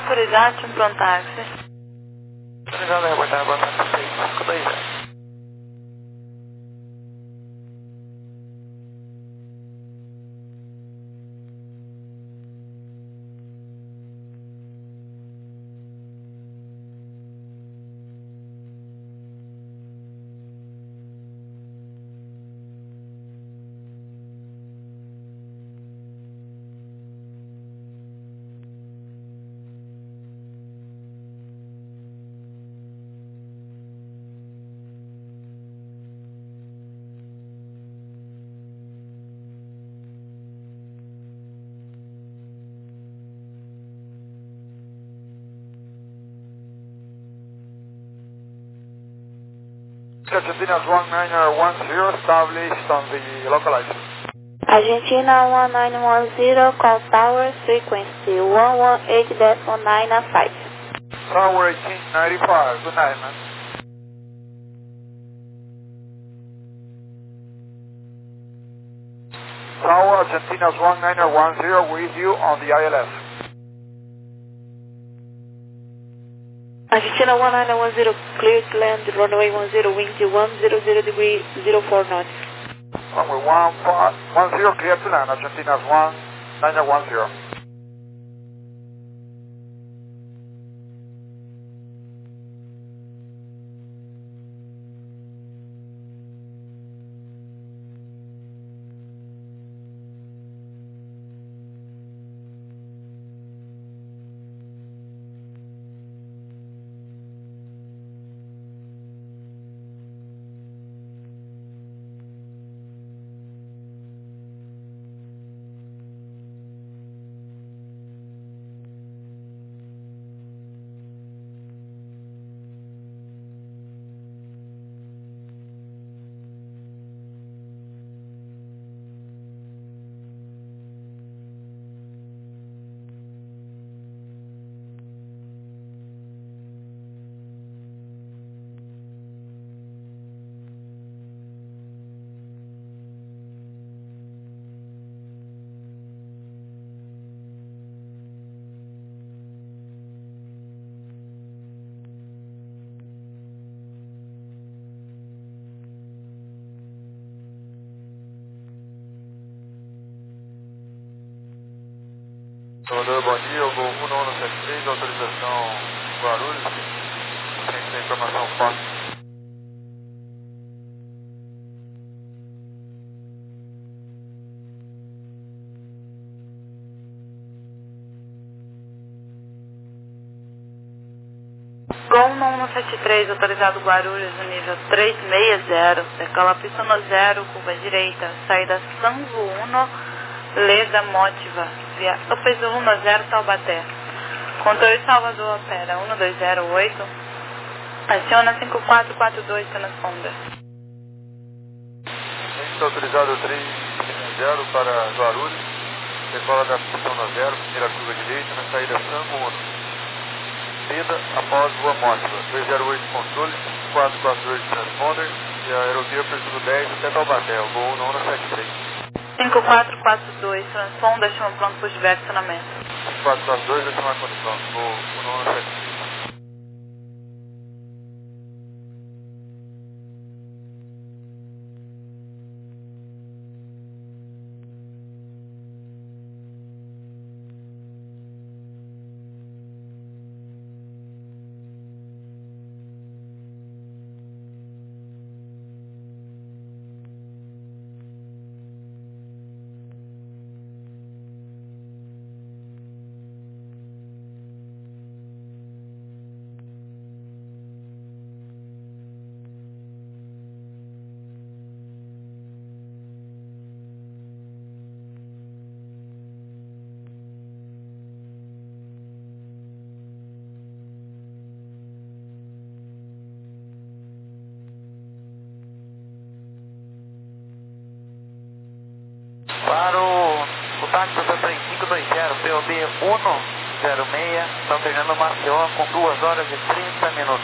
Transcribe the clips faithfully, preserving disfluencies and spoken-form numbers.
autorizado para um táxi. Autorizado a reportar agora para seis cinco dois zero. Argentinas one nine one zero established on the localizer. Argentina one nine one zero, call tower frequency one one eight point nine five. Tower eighteen ninety-five, good night, man. Tower Argentinas one nine one zero with you on the I L S. Argentina one nine one zero, clear to land, runway one zero, wind one zero zero degree, zero four knots. Runway one five one zero, clear to land, Argentinas one nine one zero. Salvador, bom dia, eu vou um nove sete três, autorização Guarulhos, tem a informação fácil. Gol um sete três, autorizado Guarulhos, no nível três seis zero, decola pista no zero, curva direita, saída Sanzo um, Leda Motiva, via Upes um zero, Taubaté. Controle Salvador, opera um dois zero oito, aciona cinco quatro quatro dois, transponder. Está autorizado três zero para Guarulhos, decola da pista no zero, primeira curva direita, na saída Sango um. Leda após Rua Mótiva, dois zero oito controle, cinco quatro quatro dois transponder e a aerovia Presumo dez até Taubaté, o voo nove sete três. cinco quatro quatro dois, transponder, chama plano pushback, acionamento. cinco quatro quatro dois, vai tomar condição, voo nove sete três. Para o, o táxi da três cinco dois zero, P O B um zero seis, estão pegando Maceió com duas horas e trinta minutos.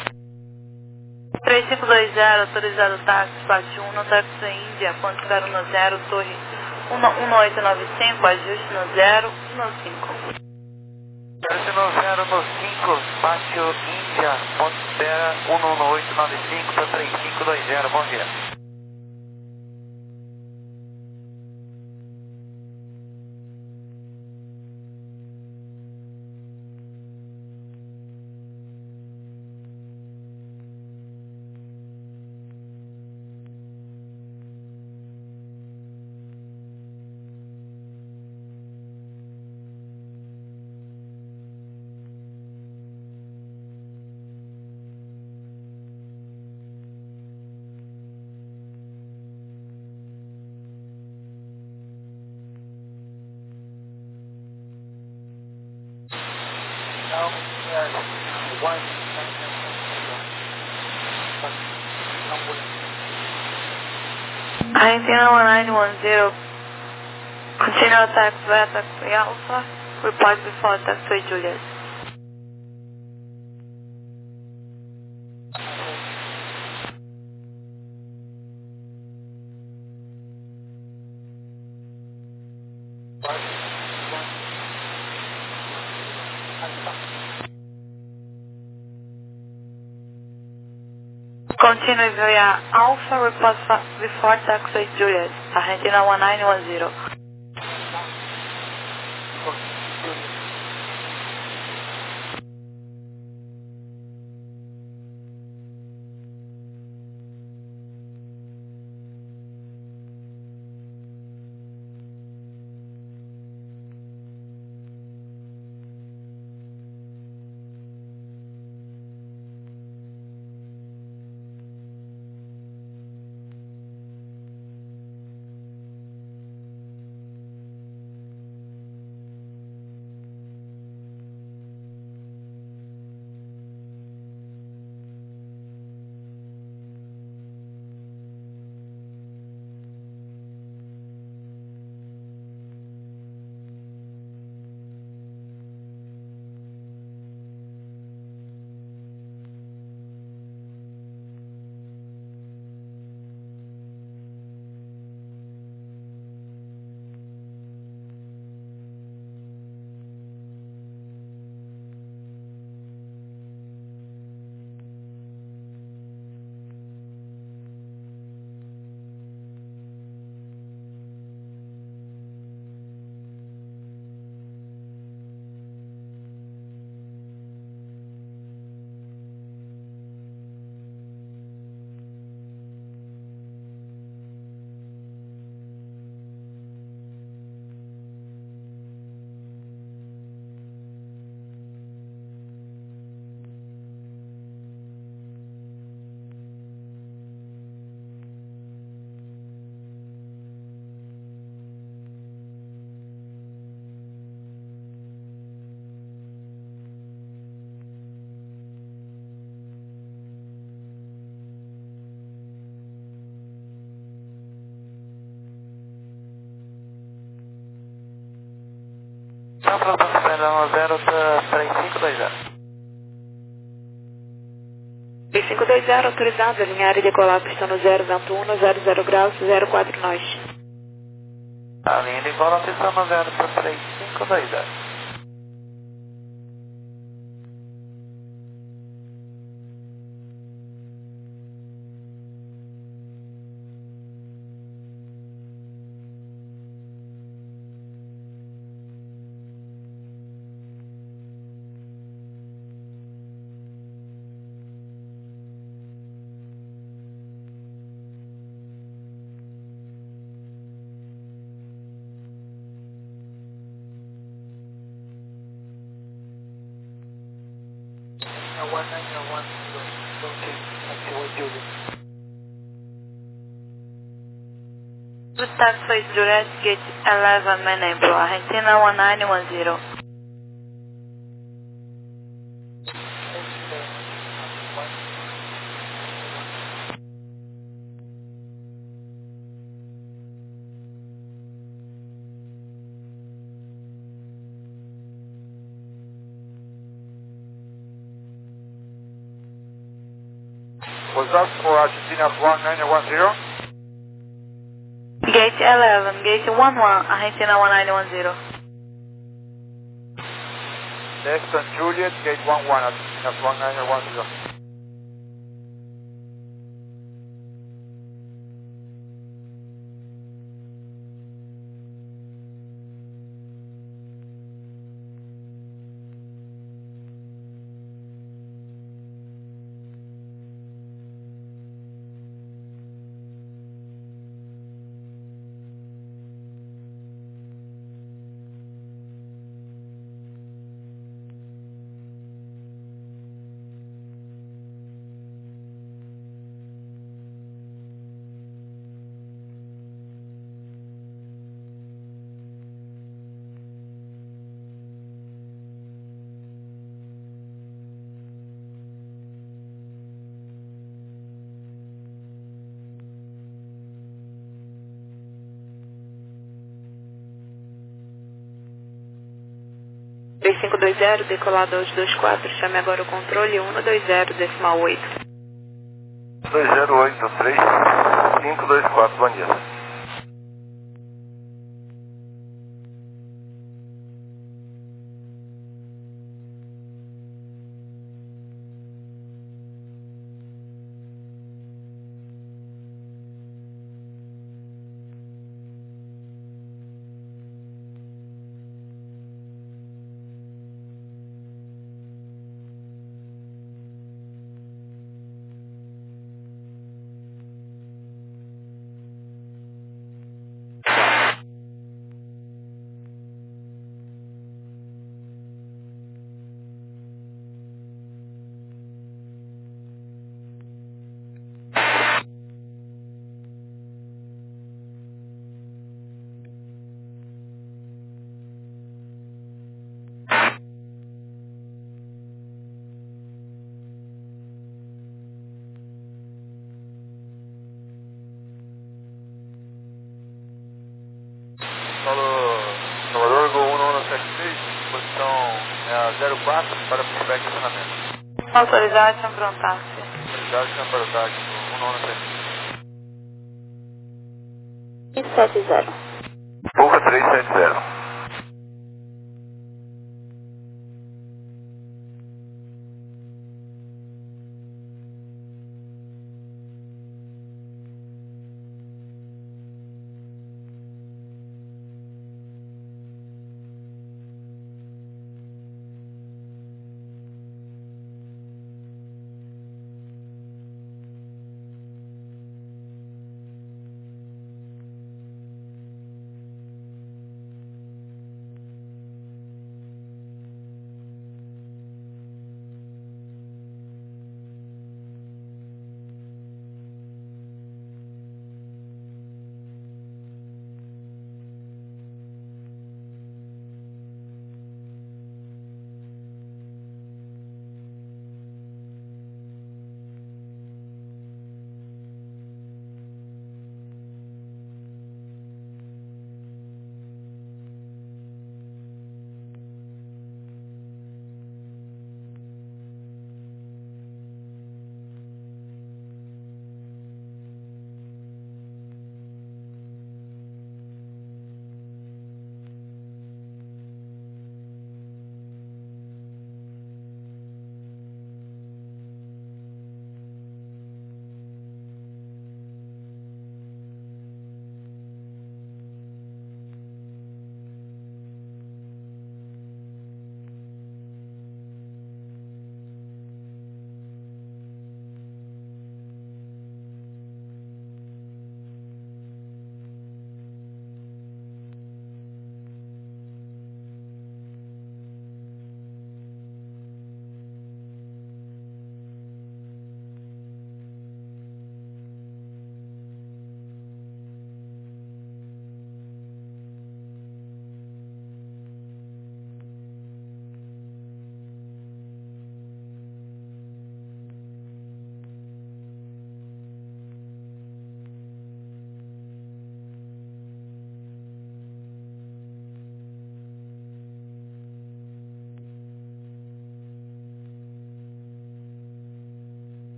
três cinco dois zero, autorizado táxi, parte um, táxi Índia, ponto zero no zero, torre um oito nove cinco, ajuste no zero, no cinco. Ajuste no zero. Márcio Índia, ponto espera um um oito nove cinco para três cinco dois zero, bom dia. Argentina one nine one zero, continue taxiway taxiway Alpha, report before taxiway Juliet. Continue via Alpha, report before taxiway Juliet, Argentina one nine one zero. São Francisco um zero para três cinco dois zero. três cinco dois zero, autorizado, linha área de decolar, pista no zero, vento um, zero zero graus, zero quatro nós. A linha de cola, pista no zero para três cinco dois zero. Taxiway Juliet, gate eleven, main April, Argentina one nine one zero. Was that for Argentina one nine one zero? Gate eleven, gate one one, Argentina one nine one zero. Next on Juliet, gate one one. S one nine one zero. três cinco dois zero, decolador de dois quatro, chame agora o controle um dois zero, decimal oito. dois zero oito três cinco dois quatro, bom dia. Falou, Salvador, Gol um nove sete seis, posição é a zero quatro para feedback e acionamento. Autorizado, chame para um táxi. Autorizado, chama para o táxi, um nove sete seis. sete zero. Pouca três sete zero.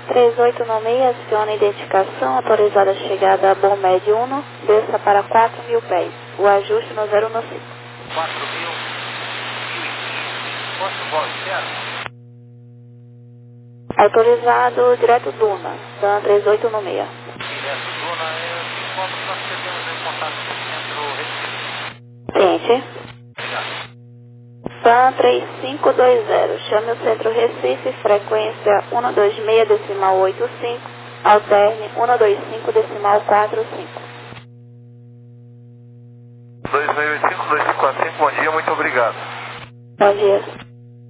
três oito nove seis, aciona identificação, autorizada a chegada a Bom Médio um, desça para quatro mil pés. O ajuste no zero um cinco. quatro mil, mil e quinze, posto voz zero. Autorizado direto Duna, Dan três oito nove seis. Direto Duna, eu te informo que nós perdemos em contato com o centro Recife. Ciente. Obrigado. Dan três cinco dois zero, chame o centro Recife, frequência cento e vinte e seis decimal oitenta e cinco, alterne cento e vinte e cinco decimal quarenta e cinco. dois seis oito cinco, dois cinco quatro cinco, bom dia, muito obrigado. Bom dia.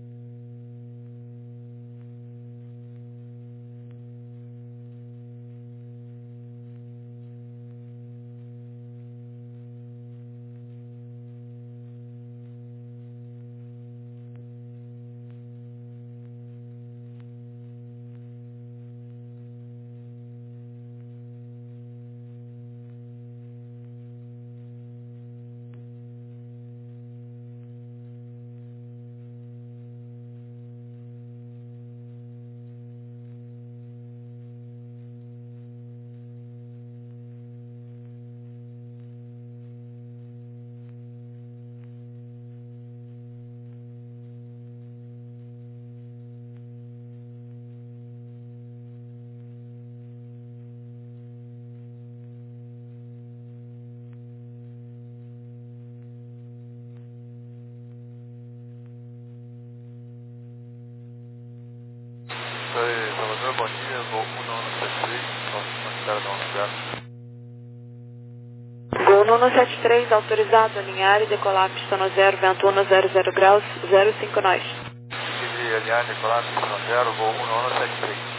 Oi, Salvador, bom dia, vou um nove sete três, próximo à espera da lugar. Gol nono sete três, autorizado, alinhar e decolar pista no zero, vento um zero zero graus, zero cinco nós. Pedi alinhar, decolar, pista zero, vou um nove sete três.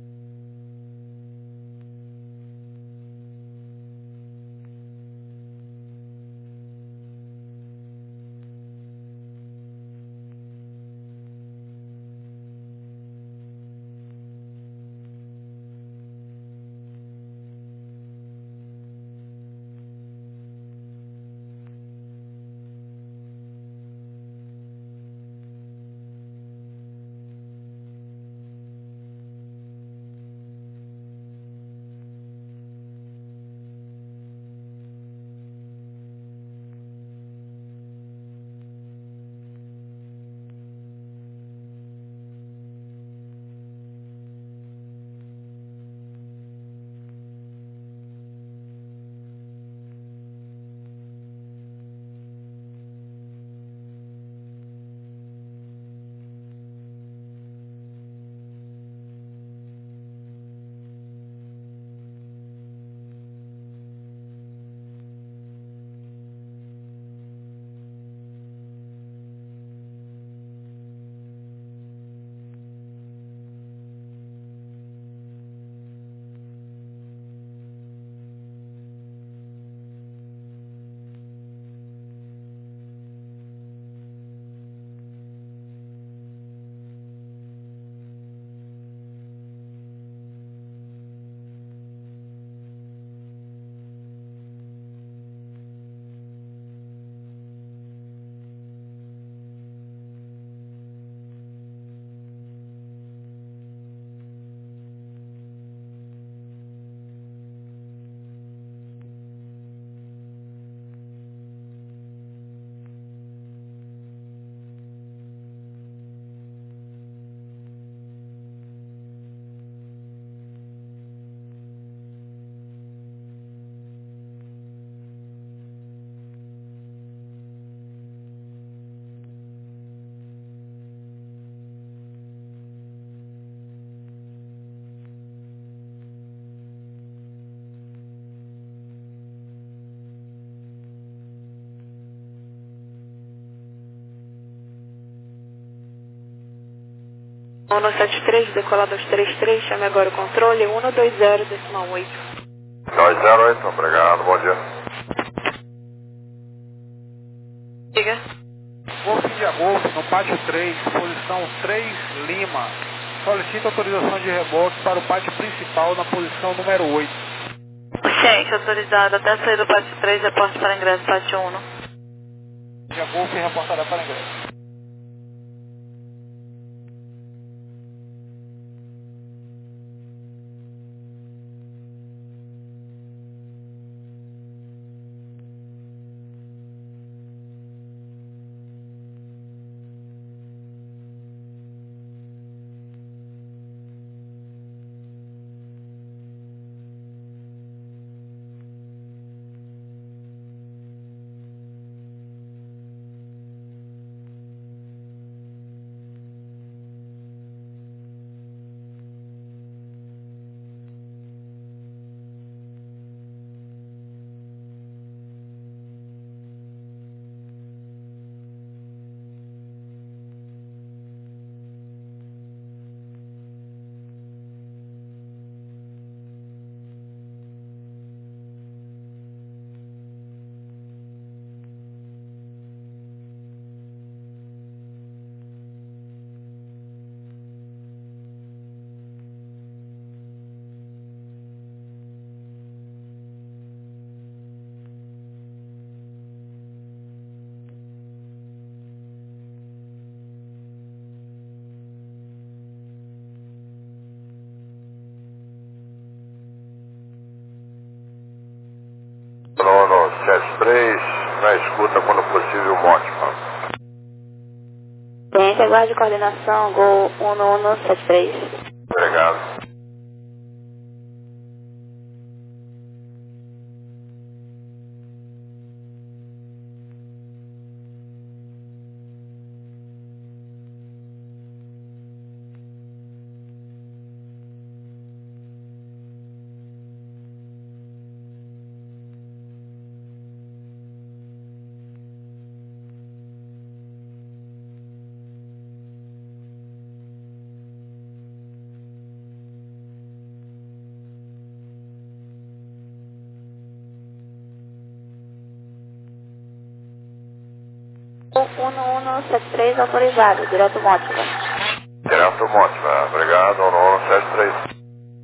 nono sete três, decolar dois três três, chame agora o controle, cento e vinte decimal oito. dois zero oito, obrigado, bom dia. Diga. Golf India Golf, no pátio três, posição três Lima. Solicita autorização de reboque para o pátio principal na posição número oito. Ciente, autorizado. Até sair do pátio três, reporte para ingresso pátio um. India Golf reportada para ingresso. Aguarde coordenação, Gol um um sete três. Obrigado. um um sete três autorizado, direto Mótiva. Direto Mótiva, obrigado, um um sete três.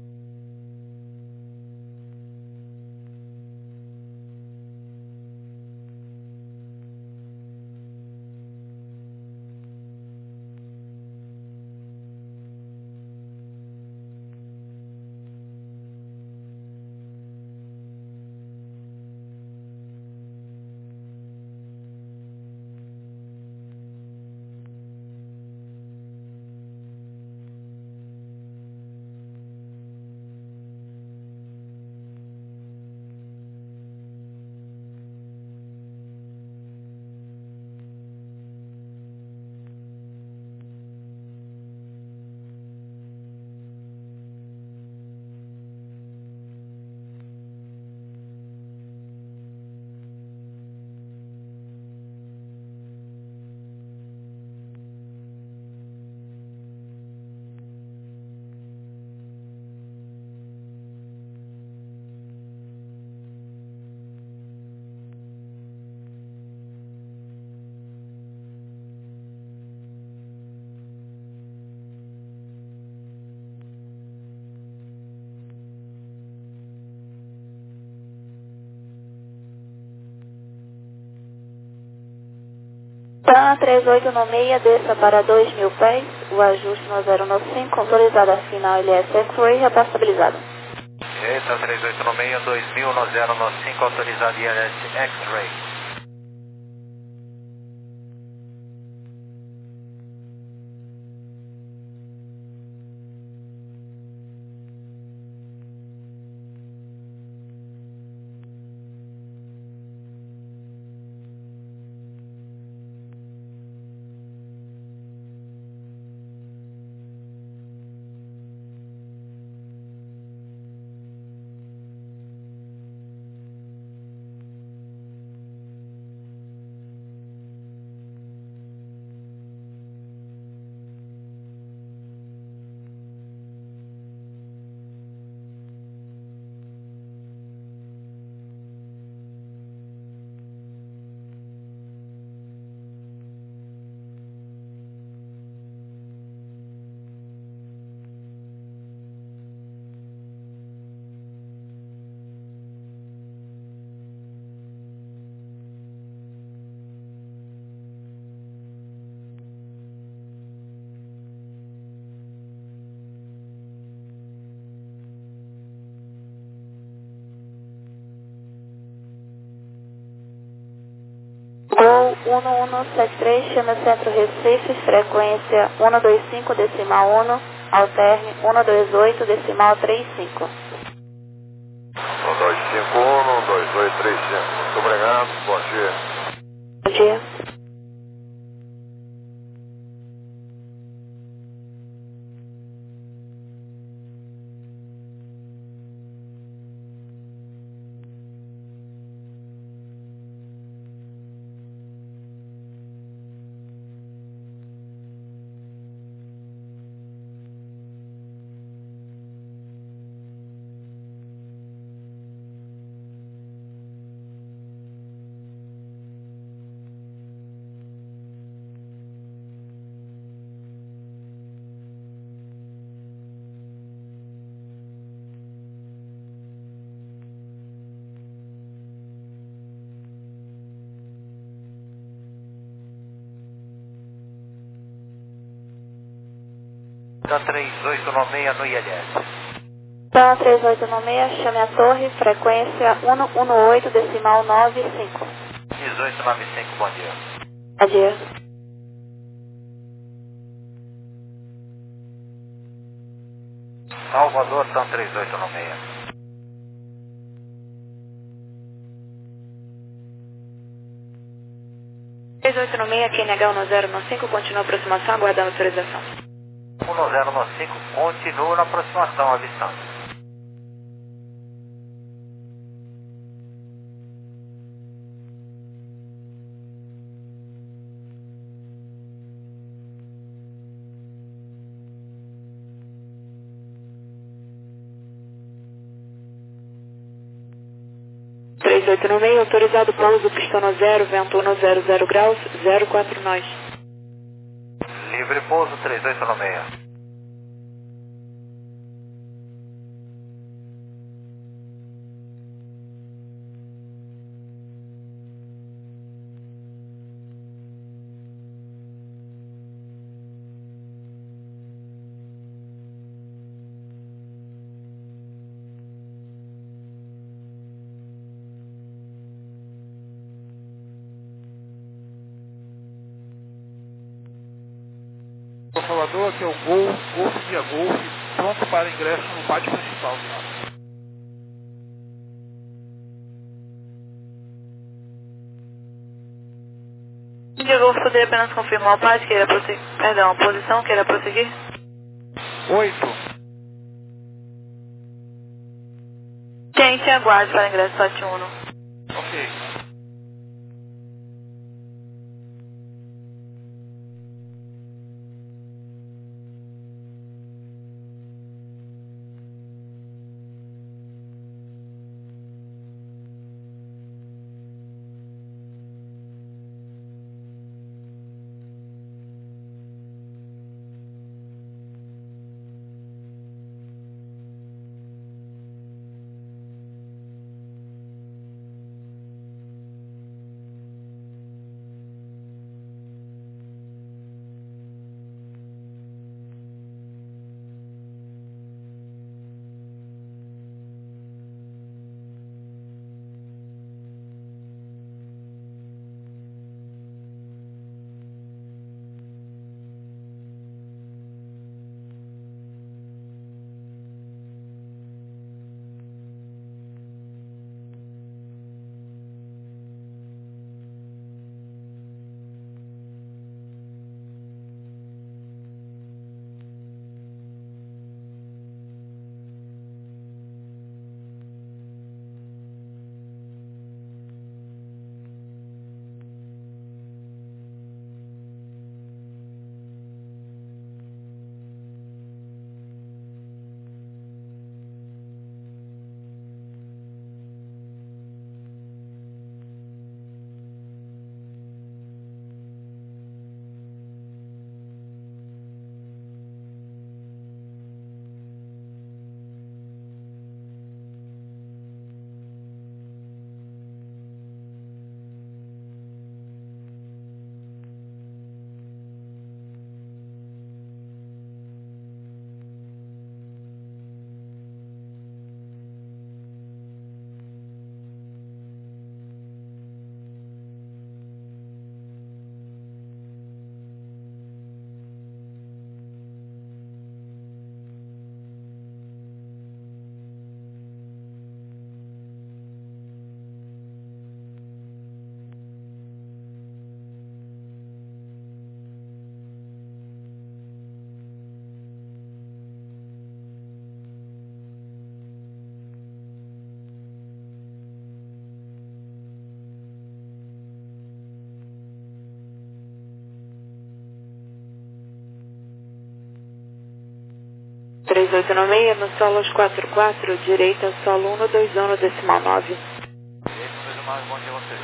TAM três oito nove seis, desça para dois mil pés, o ajuste no zero nove cinco, autorizado a final L S X-Ray, repassabilizado. Eita, três oito nove seis, dois mil no zero nove cinco, autorizado I L S X-Ray. Gol um um sete três, chama Centro Recife, frequência um dois cinco, decimal um, alterne um dois oito, decimal três cinco. um dois cinco um, um dois oito três cinco. Muito obrigado, bom dia. Bom dia. TAM três oito nove seis no I L S. TAM três oito nove seis, chame a torre, frequência um um oito, decimal nove cinco. dezoito nove cinco, bom dia. Bom dia. Salvador, são três oito nove seis. três oito nove seis, Q N H um zero nove cinco, continua a aproximação, aguardando autorização. um zero nove cinco, continua na aproximação, avistando. três oito nove seis, autorizado pouso, pistão zero, vento um zero zero graus, zero quatro nós. Livre pouso três oito nove seis. Salvador, aqui é o Gol, Golf Via Golf, pronto para ingresso no pátio principal, senhora. Via Golf, poderia apenas confirmar o pátio, queira prosseguir, perdão, a posição, queira prosseguir? Oito. Quente, aguarde para ingresso pátio um. Ok. três oito nove seis, no solos quatro quatro, direita, solo um dois um, decimal nove. Direita, decimal nove, bom dia a vocês.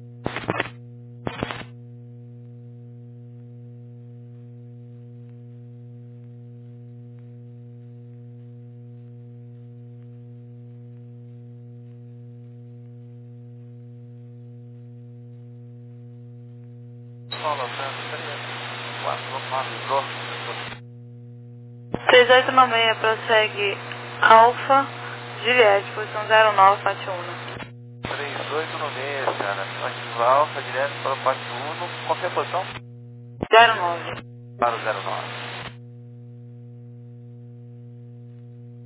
Solo três quatro nove dois. três oito nove seis, prossegue Alfa, Juliette, posição zero nove, pátio um. três oito nove seis, cara. Ativa Alfa, direto para o pátio um. Qual é a posição? zero nove. Para o zero nove.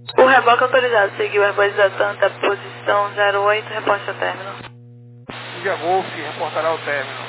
O reboque autorizado seguiu a voz da Tanta, posição zero oito, reporte ao término. India Golf reportará o término.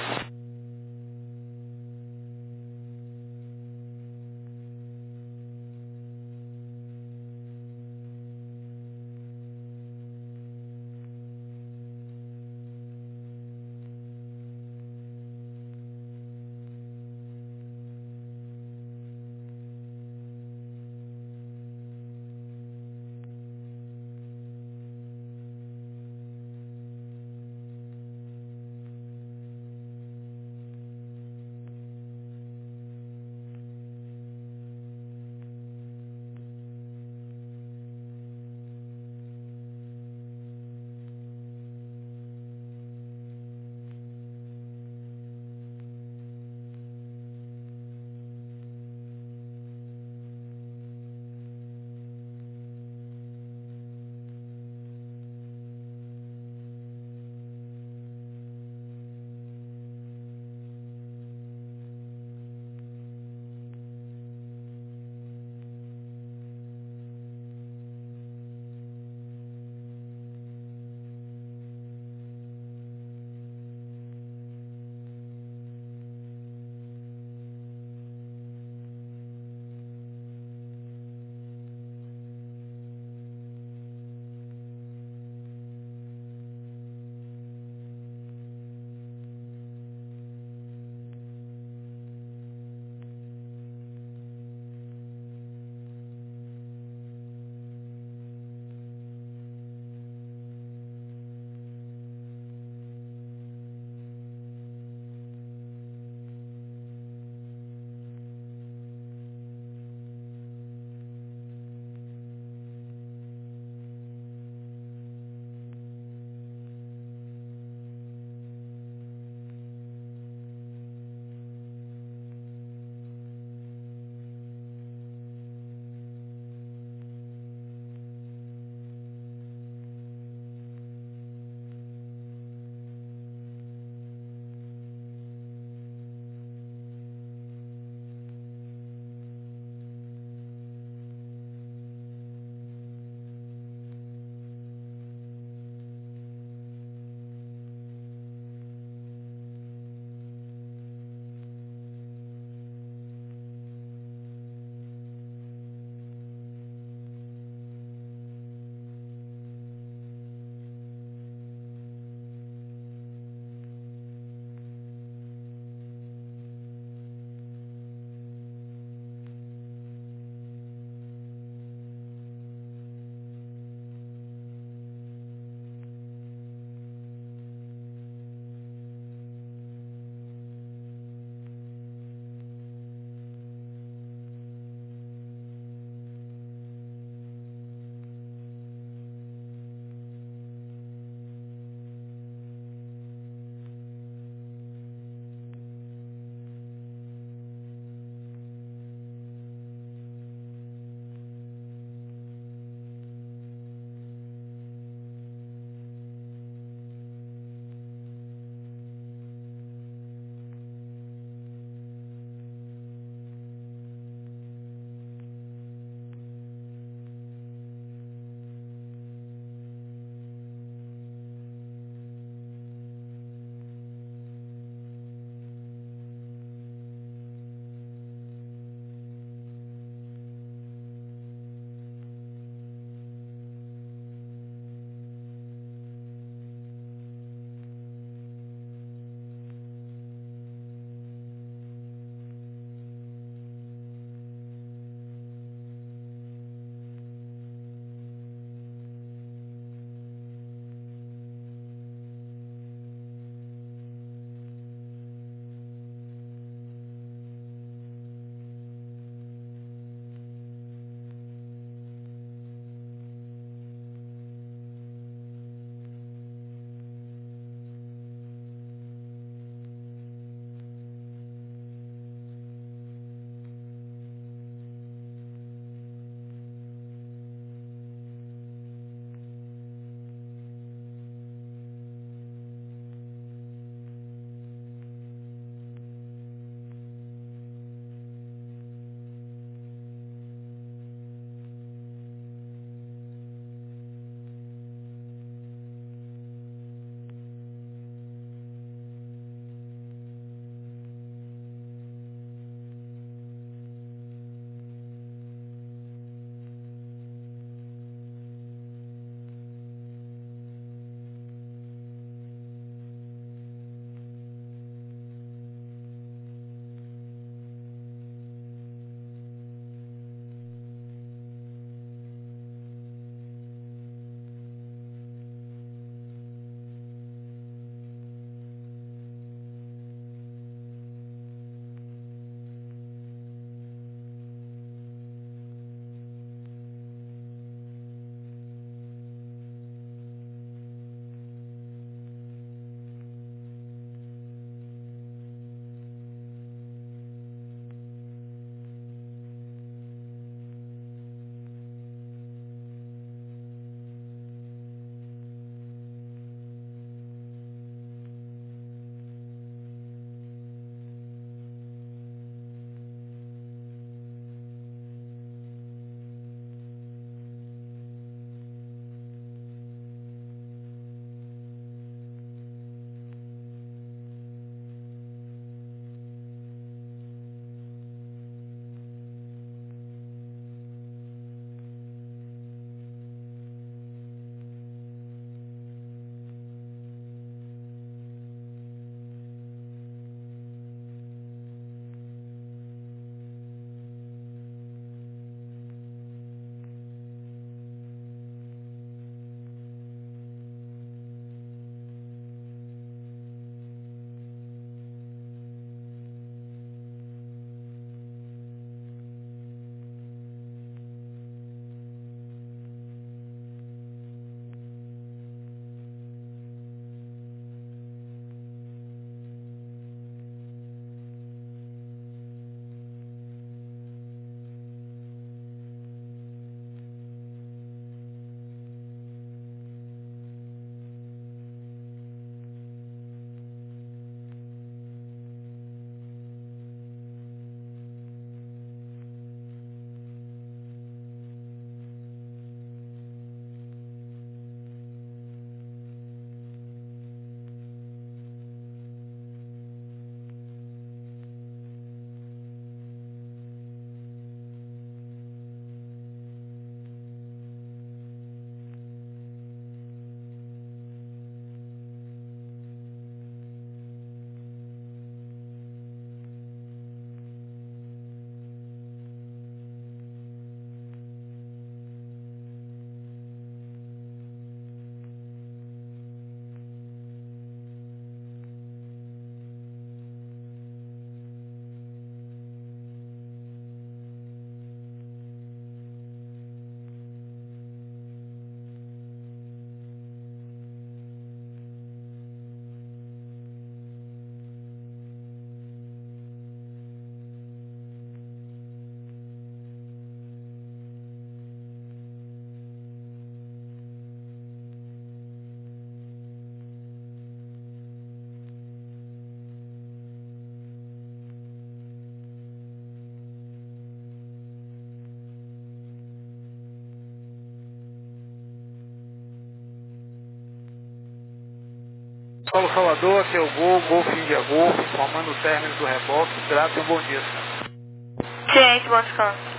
Paulo Salvador, aqui é o Gol, Golf India Golf, informando o término do reboque. Grato e um bom dia, senhor. Ciente, bom descanso.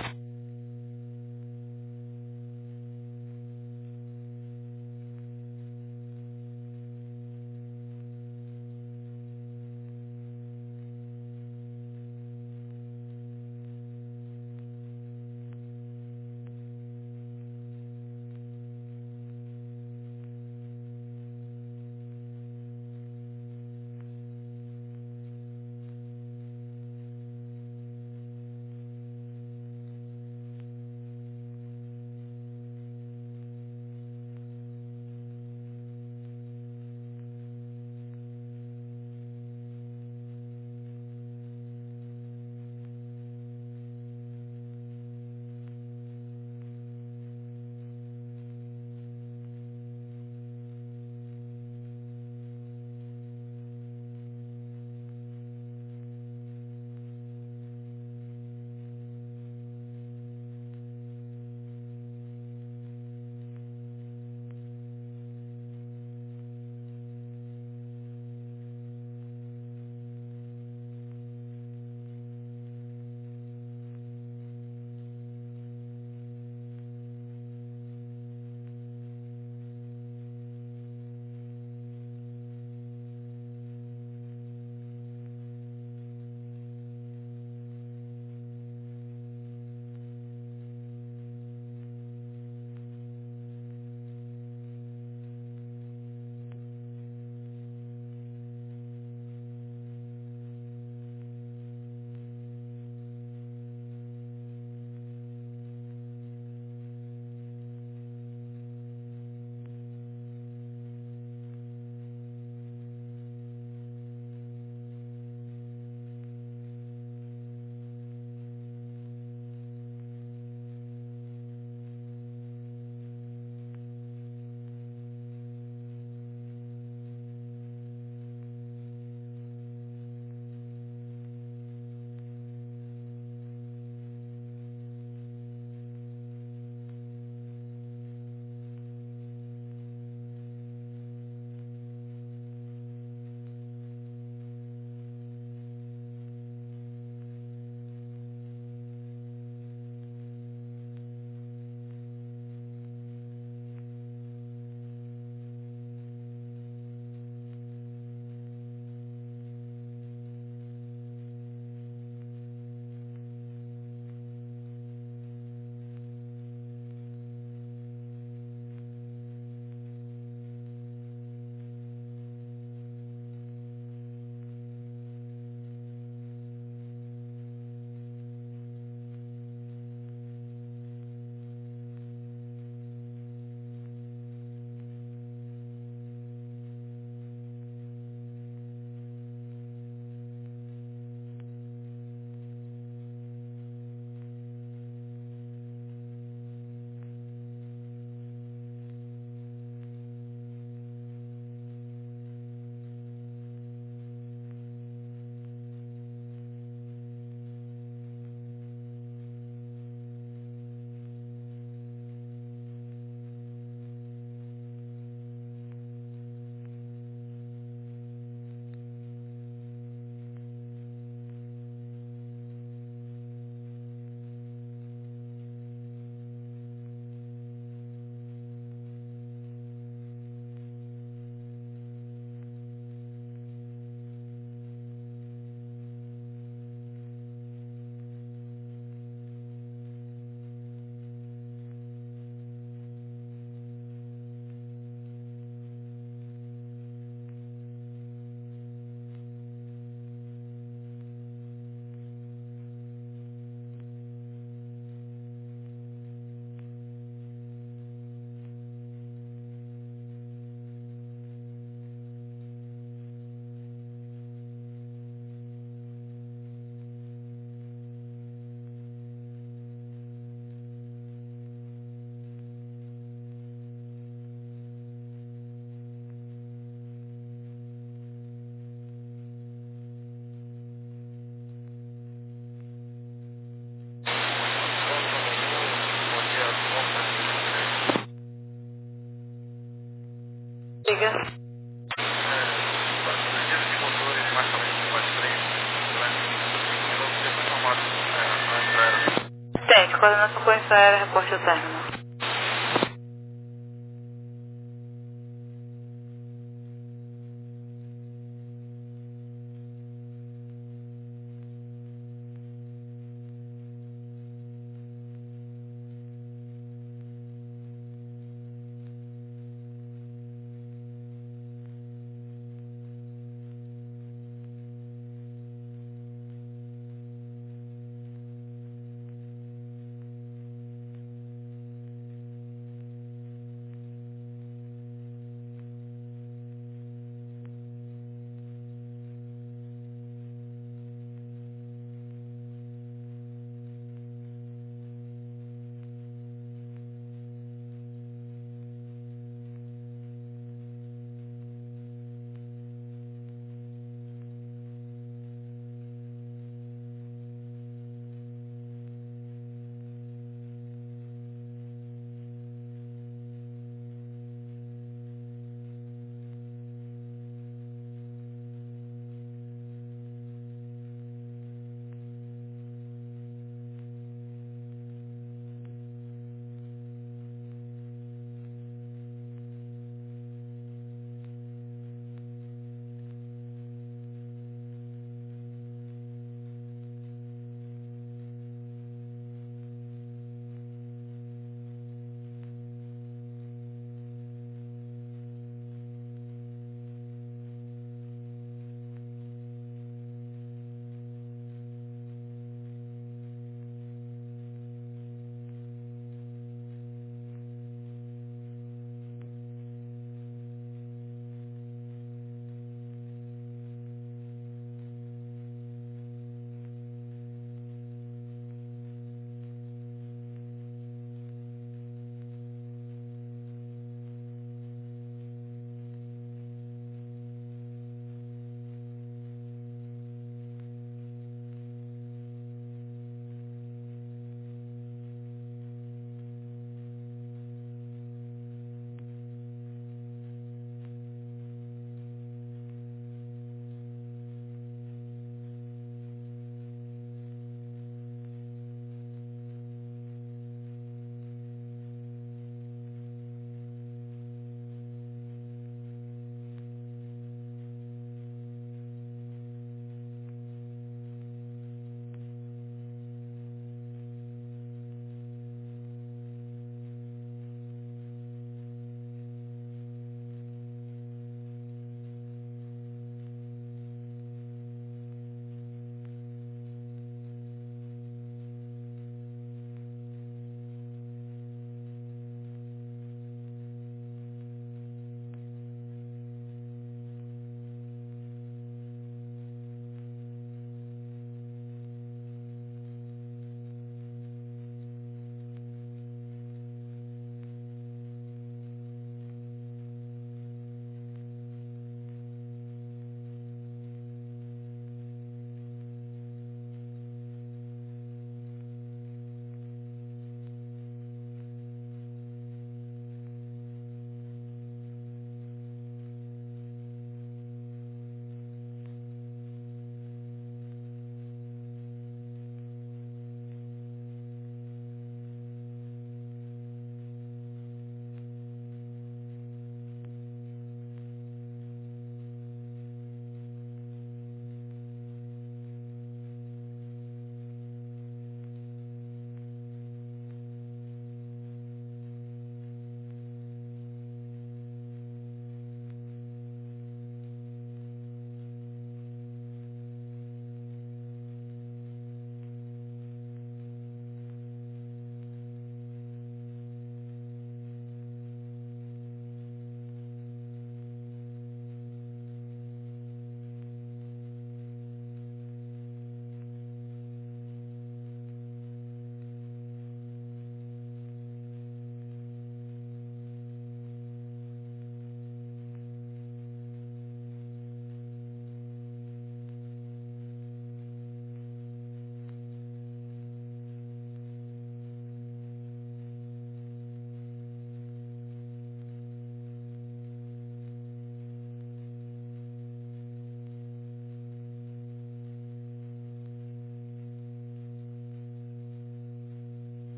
Excelente. Coordenação Correção Aérea, reporte ao término.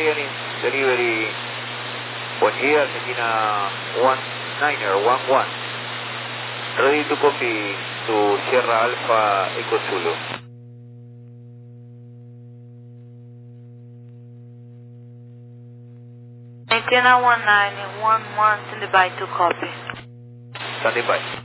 Italian delivery. Buen día, Argentina one niner one one. Ready to copy to Sierra Alpha Echo Zulu. Argentina one nine one one, stand by to copy. Standing by.